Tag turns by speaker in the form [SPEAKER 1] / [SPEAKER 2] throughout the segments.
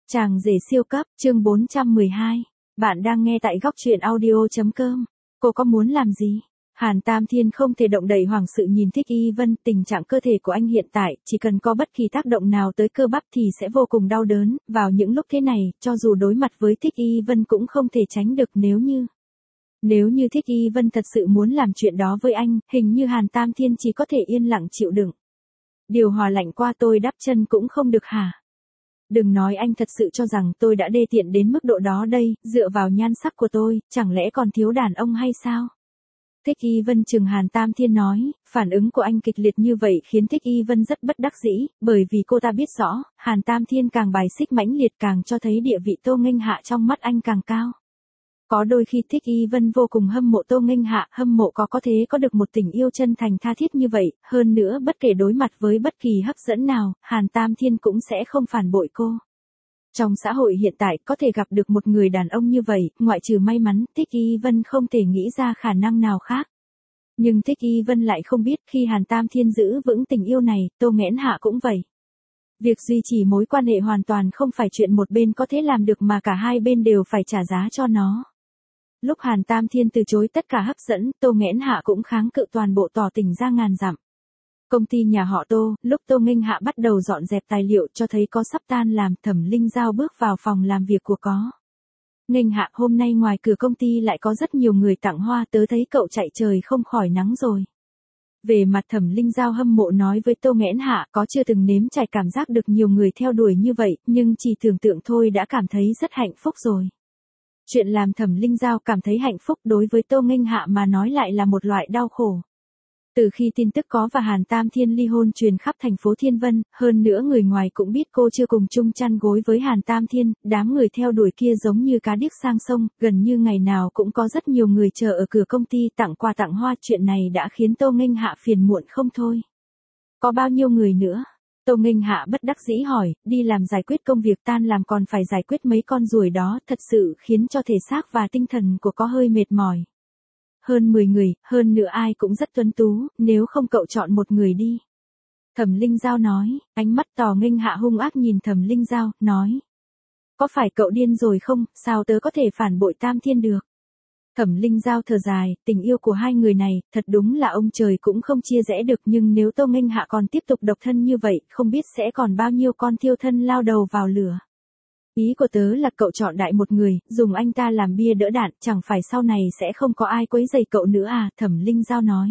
[SPEAKER 1] Chàng rể siêu cấp, chương 412. Bạn đang nghe tại góc truyện audio.com. Cô có muốn làm gì? Hàn Tam Thiên không thể động đậy hoàng sự nhìn Thích Y Vân, tình trạng cơ thể của anh hiện tại, chỉ cần có bất kỳ tác động nào tới cơ bắp thì sẽ vô cùng đau đớn, vào những lúc thế này, cho dù đối mặt với Thích Y Vân cũng không thể tránh được Nếu như Thích Y Vân thật sự muốn làm chuyện đó với anh, hình như Hàn Tam Thiên chỉ có thể yên lặng chịu đựng. Điều hòa lạnh qua tôi đắp chân cũng không được hả? Đừng nói anh thật sự cho rằng tôi đã đê tiện đến mức độ đó đây, dựa vào nhan sắc của tôi, chẳng lẽ còn thiếu đàn ông hay sao? Thích Y Vân trừng Hàn Tam Thiên nói, phản ứng của anh kịch liệt như vậy khiến Thích Y Vân rất bất đắc dĩ, bởi vì cô ta biết rõ, Hàn Tam Thiên càng bài xích mãnh liệt càng cho thấy địa vị Tô Nghênh Hạ trong mắt anh càng cao. Có đôi khi Thích Y Vân vô cùng hâm mộ Tô Nghênh Hạ, hâm mộ có thế có được một tình yêu chân thành tha thiết như vậy, hơn nữa bất kể đối mặt với bất kỳ hấp dẫn nào, Hàn Tam Thiên cũng sẽ không phản bội cô. Trong xã hội hiện tại có thể gặp được một người đàn ông như vậy, ngoại trừ may mắn, Thích Y Vân không thể nghĩ ra khả năng nào khác. Nhưng Thích Y Vân lại không biết khi Hàn Tam Thiên giữ vững tình yêu này, Tô Nghẽn Hạ cũng vậy. Việc duy trì mối quan hệ hoàn toàn không phải chuyện một bên có thể làm được mà cả hai bên đều phải trả giá cho nó. Lúc Hàn Tam Thiên từ chối tất cả hấp dẫn, Tô Nghẽn Hạ cũng kháng cự toàn bộ tỏ tình ra ngàn dặm. Công ty nhà họ Tô, lúc Tô Nghênh Hạ bắt đầu dọn dẹp tài liệu cho thấy có sắp tan làm, Thẩm Linh Giao bước vào phòng làm việc của có. Nghênh Hạ, hôm nay ngoài cửa công ty lại có rất nhiều người tặng hoa, tớ thấy cậu chạy trời không khỏi nắng rồi. Về mặt Thẩm Linh Giao hâm mộ nói với Tô Nghẽn Hạ, có chưa từng nếm trải cảm giác được nhiều người theo đuổi như vậy, nhưng chỉ tưởng tượng thôi đã cảm thấy rất hạnh phúc rồi. Chuyện làm Thẩm Linh Giao cảm thấy hạnh phúc đối với Tô Nghênh Hạ mà nói lại là một loại đau khổ. Từ khi tin tức có và Hàn Tam Thiên ly hôn truyền khắp thành phố Thiên Vân, hơn nữa người ngoài cũng biết cô chưa cùng chung chăn gối với Hàn Tam Thiên, đám người theo đuổi kia giống như cá điếc sang sông, gần như ngày nào cũng có rất nhiều người chờ ở cửa công ty tặng quà tặng hoa, chuyện này đã khiến Tô Nghênh Hạ phiền muộn không thôi. Có bao nhiêu người nữa? Tô Nghênh Hạ bất đắc dĩ hỏi, đi làm giải quyết công việc tan làm còn phải giải quyết mấy con ruồi đó, thật sự khiến cho thể xác và tinh thần của có hơi mệt mỏi. Hơn 10 người, hơn nữa ai cũng rất tuấn tú, nếu không cậu chọn một người đi. Thẩm Linh Giao nói, ánh mắt Tô Nghênh Hạ hung ác nhìn Thẩm Linh Giao, nói. Có phải cậu điên rồi không, sao tớ có thể phản bội Tam Thiên được? Thẩm Linh Giao thở dài, tình yêu của hai người này, thật đúng là ông trời cũng không chia rẽ được, nhưng nếu Tô Nghênh Hạ còn tiếp tục độc thân như vậy, không biết sẽ còn bao nhiêu con thiêu thân lao đầu vào lửa. Ý của tớ là cậu chọn đại một người, dùng anh ta làm bia đỡ đạn, chẳng phải sau này sẽ không có ai quấy rầy cậu nữa à, Thẩm Linh Giao nói.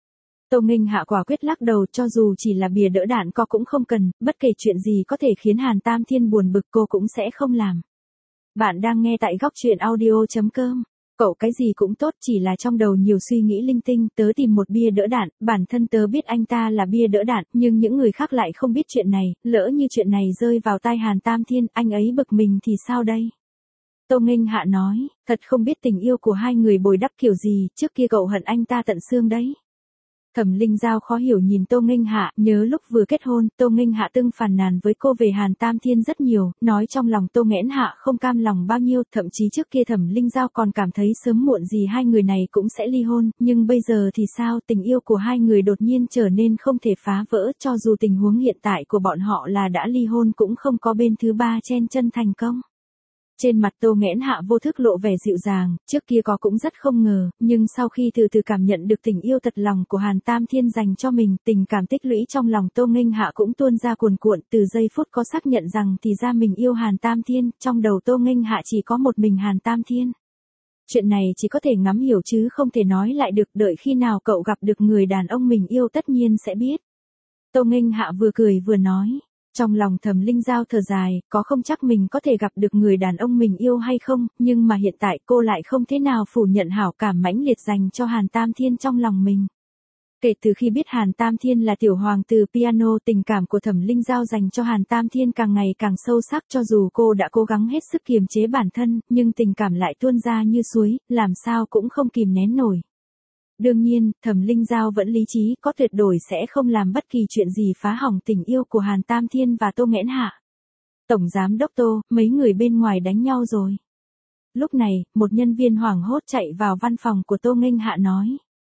[SPEAKER 1] Tô Nghênh Hạ quả quyết lắc đầu, cho dù chỉ là bia đỡ đạn cô cũng không cần, bất kể chuyện gì có thể khiến Hàn Tam Thiên buồn bực cô cũng sẽ không làm. Bạn đang nghe tại góc truyện audio.com. Cậu cái gì cũng tốt, chỉ là trong đầu nhiều suy nghĩ linh tinh, tớ tìm một bia đỡ đạn, bản thân tớ biết anh ta là bia đỡ đạn, nhưng những người khác lại không biết chuyện này, lỡ như chuyện này rơi vào tai Hàn Tam Thiên, anh ấy bực mình thì sao đây? Tô Nghênh Hạ nói, thật không biết tình yêu của hai người bồi đắp kiểu gì, trước kia cậu hận anh ta tận xương đấy. Thẩm Linh Giao khó hiểu nhìn Tô Nghênh Hạ, nhớ lúc vừa kết hôn, Tô Nghênh Hạ từng phàn nàn với cô về Hàn Tam Thiên rất nhiều, nói trong lòng Tô Nghẽn Hạ không cam lòng bao nhiêu, thậm chí trước kia Thẩm Linh Giao còn cảm thấy sớm muộn gì hai người này cũng sẽ ly hôn, nhưng bây giờ thì sao, tình yêu của hai người đột nhiên trở nên không thể phá vỡ, cho dù tình huống hiện tại của bọn họ là đã ly hôn cũng không có bên thứ ba chen chân thành công. Trên mặt Tô Nghẽn Hạ vô thức lộ vẻ dịu dàng, trước kia có cũng rất không ngờ, nhưng sau khi từ từ cảm nhận được tình yêu thật lòng của Hàn Tam Thiên dành cho mình, tình cảm tích lũy trong lòng Tô Nghênh Hạ cũng tuôn ra cuồn cuộn, từ giây phút có xác nhận rằng thì ra mình yêu Hàn Tam Thiên, trong đầu Tô Nghênh Hạ chỉ có một mình Hàn Tam Thiên. Chuyện này chỉ có thể ngắm hiểu chứ không thể nói lại được, đợi khi nào cậu gặp được người đàn ông mình yêu tất nhiên sẽ biết. Tô Nghênh Hạ vừa cười vừa nói. Trong lòng Thẩm Linh Giao thở dài, có không chắc mình có thể gặp được người đàn ông mình yêu hay không, nhưng mà hiện tại cô lại không thế nào phủ nhận hảo cảm mãnh liệt dành cho Hàn Tam Thiên trong lòng mình. Kể từ khi biết Hàn Tam Thiên là tiểu hoàng tử piano, tình cảm của Thẩm Linh Giao dành cho Hàn Tam Thiên càng ngày càng sâu sắc, cho dù cô đã cố gắng hết sức kiềm chế bản thân, nhưng tình cảm lại tuôn ra như suối, làm sao cũng không kìm nén nổi. Đương nhiên, Thẩm Linh Giao vẫn lý trí, có tuyệt đối sẽ không làm bất kỳ chuyện gì phá hỏng tình yêu của Hàn Tam Thiên và Tô Nghẽn Hạ. Tổng giám đốc Tô, mấy người bên ngoài đánh nhau rồi. Lúc này, một nhân viên hoảng hốt chạy vào văn phòng của Tô Nghênh Hạ nói.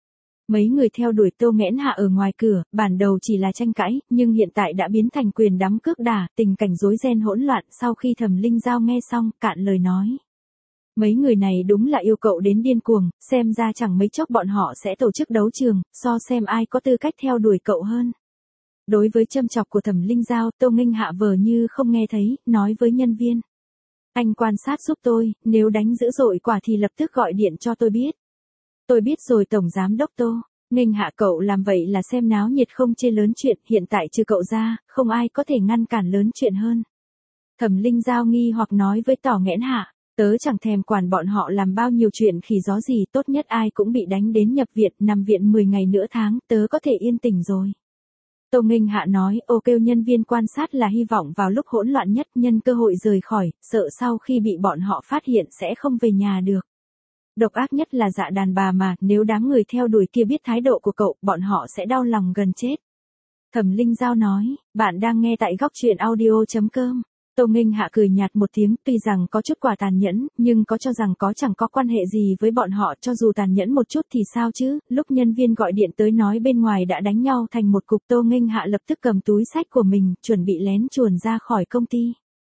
[SPEAKER 1] Mấy người theo đuổi Tô Nghẽn Hạ ở ngoài cửa, bản đầu chỉ là tranh cãi, nhưng hiện tại đã biến thành quyền đắm cước đả, tình cảnh rối ren hỗn loạn. Sau khi Thẩm Linh Giao nghe xong, cạn lời nói. Mấy người này đúng là yêu cậu đến điên cuồng, xem ra chẳng mấy chốc bọn họ sẽ tổ chức đấu trường, so xem ai có tư cách theo đuổi cậu hơn. Đối với châm chọc của Thẩm Linh Giao, Tô Nghênh Hạ vờ như không nghe thấy, nói với nhân viên. Anh quan sát giúp tôi, nếu đánh dữ dội quả thì lập tức gọi điện cho tôi biết. Tôi biết rồi Tổng Giám Đốc Tô. Nghênh Hạ, cậu làm vậy là xem náo nhiệt không chê lớn chuyện, hiện tại trừ cậu ra, không ai có thể ngăn cản lớn chuyện hơn. Thẩm Linh Giao nghi hoặc nói với Tỏ Nghẽn Hạ, tớ chẳng thèm quản bọn họ làm bao nhiêu chuyện khỉ gió gì, tốt nhất ai cũng bị đánh đến nhập viện, nằm viện 10 ngày nửa tháng, tớ có thể yên tình rồi. Tô Nghênh Hạ nói, ô kêu nhân viên quan sát là hy vọng vào lúc hỗn loạn nhất nhân cơ hội rời khỏi, sợ sau khi bị bọn họ phát hiện sẽ không về nhà được. Độc ác nhất là Dạ đàn bà mà, nếu đám người theo đuổi kia biết thái độ của cậu, bọn họ sẽ đau lòng gần chết. Thẩm Linh Giao nói, bạn đang nghe tại góc truyện audio.com. Tô Nghênh Hạ cười nhạt một tiếng, tuy rằng có chút quả tàn nhẫn, nhưng có cho rằng có chẳng có quan hệ gì với bọn họ, cho dù tàn nhẫn một chút thì sao chứ. Lúc nhân viên gọi điện tới nói bên ngoài đã đánh nhau thành một cục, Tô Nghênh Hạ lập tức cầm túi xách của mình, chuẩn bị lén chuồn ra khỏi công ty.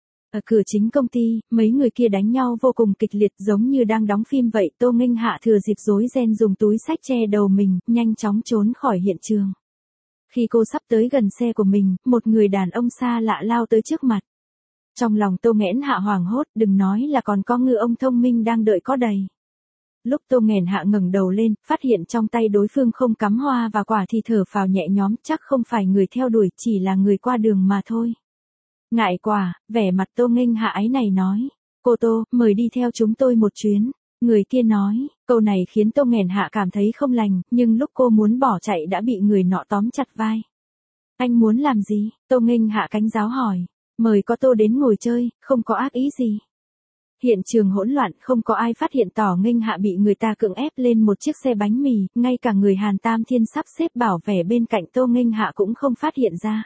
[SPEAKER 1] Ở cửa chính công ty, mấy người kia đánh nhau vô cùng kịch liệt, giống như đang đóng phim vậy. Tô Nghênh Hạ thừa dịp rối ren dùng túi xách che đầu mình, nhanh chóng trốn khỏi hiện trường. Khi cô sắp tới gần xe của mình, một người đàn ông xa lạ lao tới trước mặt. Trong lòng Tô Nghẽn Hạ hoảng hốt, đừng nói là còn có ngư ông thông minh đang đợi có đầy. Lúc Tô Nghẽn Hạ ngẩng đầu lên, phát hiện trong tay đối phương không cắm hoa và quả thì thở phào nhẹ nhõm, chắc không phải người theo đuổi, chỉ là người qua đường mà thôi. Ngại quả, vẻ mặt Tô Nghênh Hạ áy này nói. Cô Tô, mời đi theo chúng tôi một chuyến. Người kia nói, câu này khiến Tô Nghẽn Hạ cảm thấy không lành, nhưng lúc cô muốn bỏ chạy đã bị người nọ tóm chặt vai. Anh muốn làm gì? Tô Nghênh Hạ cánh giáo hỏi. Mời có Tô đến ngồi chơi, không có ác ý gì. Hiện trường hỗn loạn, không có ai phát hiện Tỏ Nghênh Hạ bị người ta cưỡng ép lên một chiếc xe bánh mì, ngay cả người Hàn Tam Thiên sắp xếp bảo vệ bên cạnh Tô Nghênh Hạ cũng không phát hiện ra.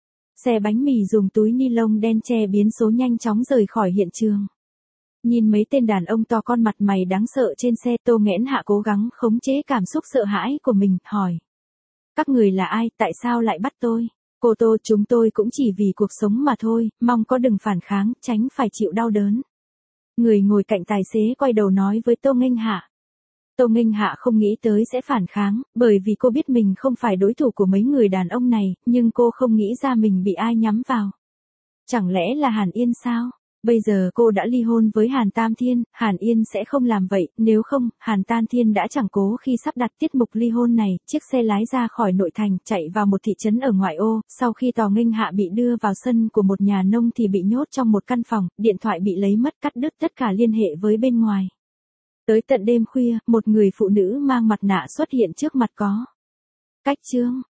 [SPEAKER 1] Xe bánh mì dùng túi ni lông đen che biến số nhanh chóng rời khỏi hiện trường. Nhìn mấy tên đàn ông to con mặt mày đáng sợ trên xe, Tô Nghẽn Hạ cố gắng khống chế cảm xúc sợ hãi của mình, hỏi. Các người là ai, tại sao lại bắt tôi? Cô Tô, chúng tôi cũng chỉ vì cuộc sống mà thôi, mong có đừng phản kháng, tránh phải chịu đau đớn. Người ngồi cạnh tài xế quay đầu nói với Tô Nghênh Hạ. Tô Nghênh Hạ không nghĩ tới sẽ phản kháng, bởi vì cô biết mình không phải đối thủ của mấy người đàn ông này, nhưng cô không nghĩ ra mình bị ai nhắm vào. Chẳng lẽ là Hàn Yên sao? Bây giờ cô đã ly hôn với Hàn Tam Thiên, Hàn Yên sẽ không làm vậy, nếu không, Hàn Tam Thiên đã chẳng cố khi sắp đặt tiết mục ly hôn này, chiếc xe lái ra khỏi nội thành, chạy vào một thị trấn ở ngoại ô, sau khi Tò Nghênh Hạ bị đưa vào sân của một nhà nông thì bị nhốt trong một căn phòng, điện thoại bị lấy mất, cắt đứt tất cả liên hệ với bên ngoài. Tới tận đêm khuya, một người phụ nữ mang mặt nạ xuất hiện trước mặt có. Cách Trương,